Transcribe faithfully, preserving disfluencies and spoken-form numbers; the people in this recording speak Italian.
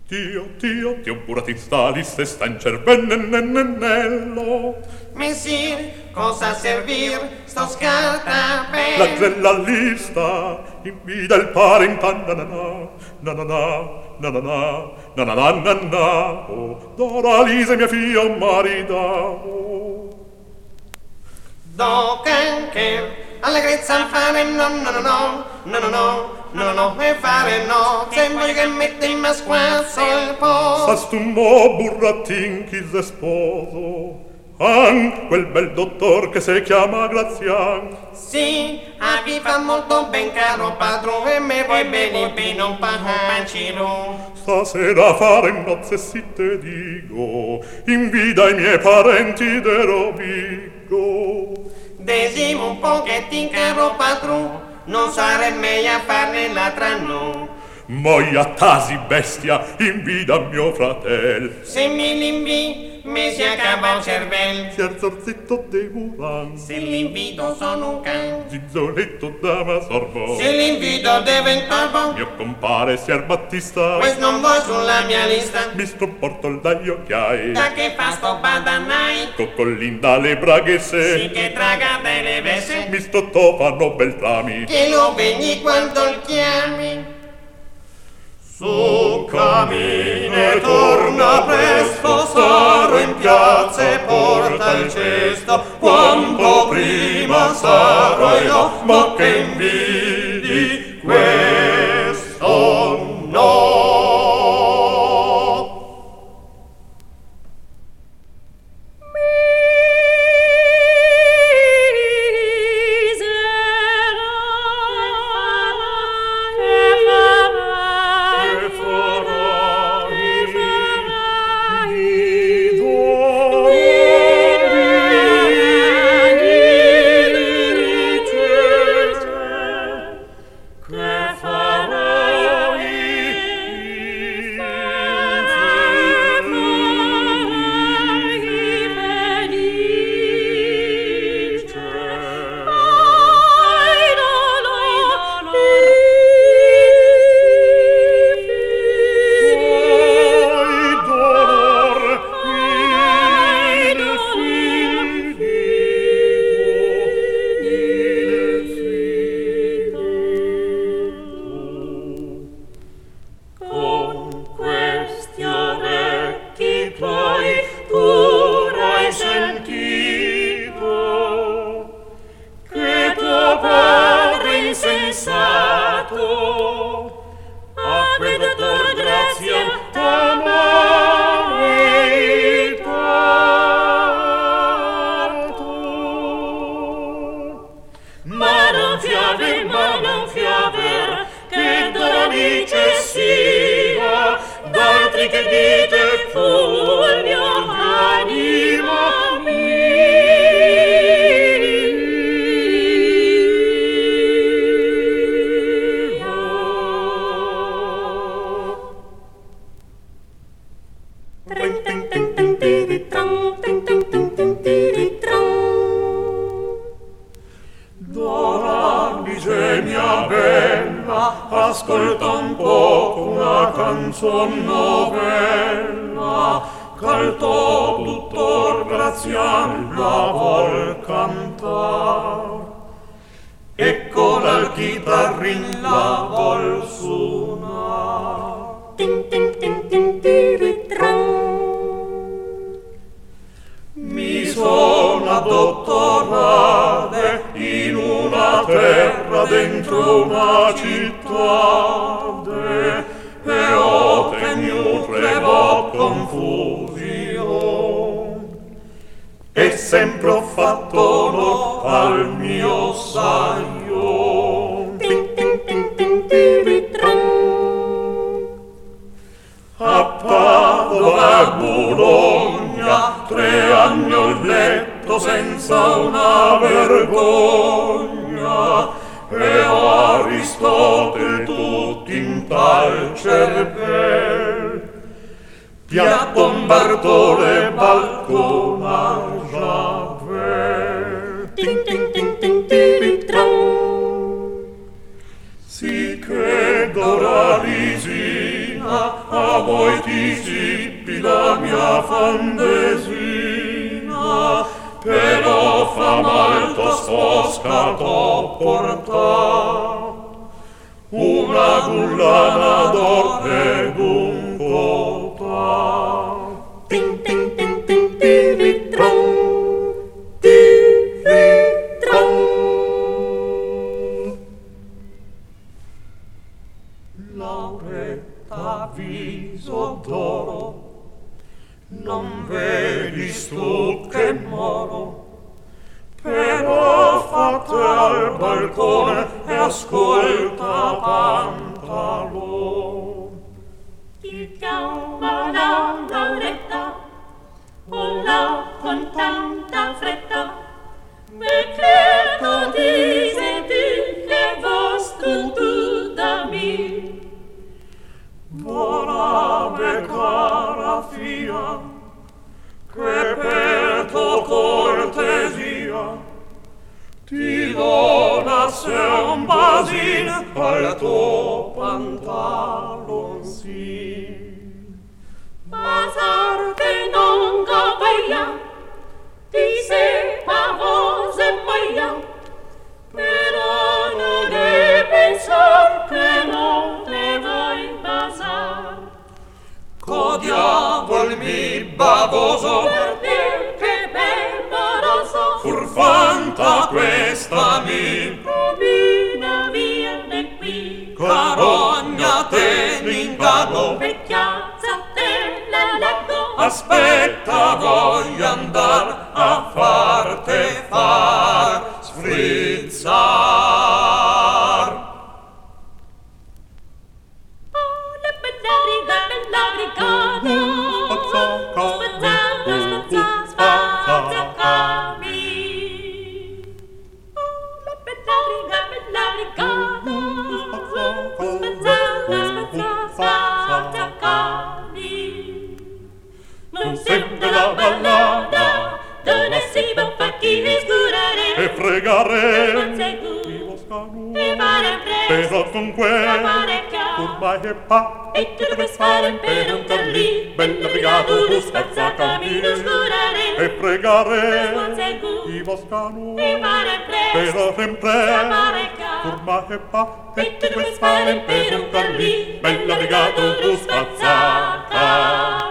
Dio, Dio, Dio, buratista, liste sta in cervennello. Messir, cosa servir, sto scarta per... La grella lista invida il parenta, na-na-na, na-na-na, na-na-na, na-na-na, na-na, oh, Doralisa mia figlia maritavo. Do cancher, allegrezza fare no, no, no, no, no, no, no. No, no, no, e fare no, se voglio che mette in masquazzo il po'. Sas tu mo burratin chi se sposo, an quel bel dottor che si chiama Grazian. Sì, a vi fa molto ben caro padrone, e me vuoi bene per non pancino. Stasera fare nozze si te dico, invida i miei parenti de Rovigo. Desimo un pochettin caro padrone, non sarebbe meglio a farne l'altra no. Moia tasi bestia, invida mio fratel. Se mi l'invi, mi si acaba il cervello. Si arzorzito dei buran. Se l'invito sono un can. Zizzoletto dama sorbo. Se l'invito diventarbo. Mio compare sier Battista. Questo non vuoi sulla mia lista. Mi porto il dagli occhiai. Da che fa sto badanai? Coccolin dalle braghesse. Sì che traga delle vesse. Mi sto tofano beltrami. Che lo vegni quando il chiami. Su cammina e torna presto, sarò in piazza e porta il cesto, quanto prima sarò io, ma che invidi questo no. Sì che Doralisina a voi ti sippi la mia fandesina, però fa malto sposcato porta una gullana d'or e d'un cota. Tin tin tin tin tiritron, tiritron. Lauretta viso d'oro, non vedi tu che moro, però fatte al balcone e ascolta pantalone. Ti chiama la Lauretta, o là con tanta fretta, me credo di sentir che vos tu da mi. Vola me cara fia, che per tua cortesia ti dona se un basin al tuo pantalonsin. Bazar che non capaia, ti sepa vose maia, però non è pensar che non te vai bazar. Co diavol mi bavoso, Guardi che bel moroso, furfanta questa mi, rovina via di qui. carogna te l'inganno, Vecchiazza te la leggo, aspetta voglio andar a farte far sfrizzar. oh la bella brigata, bella brigata, Spazzacca, spazzata, spazzata, spazzacami. Oh la bella brigata, bella brigata, spazzata, spazzata, spazzacami. Non sembra la ballata, donessi bon fatti e scurare, e fregare Spazzegu, i boscanu, e fare presto, però con quel parecchia, ormai è pa, e tu dove fare per un tarlì, bella brigata, tu spazzacami, non scurare, e fregare Spazzegu, i boscanu, e fare presto, però sempre parecchia, ormai è pa, e tu dove fare per un tarlì, bella brigata, tu spazzacami.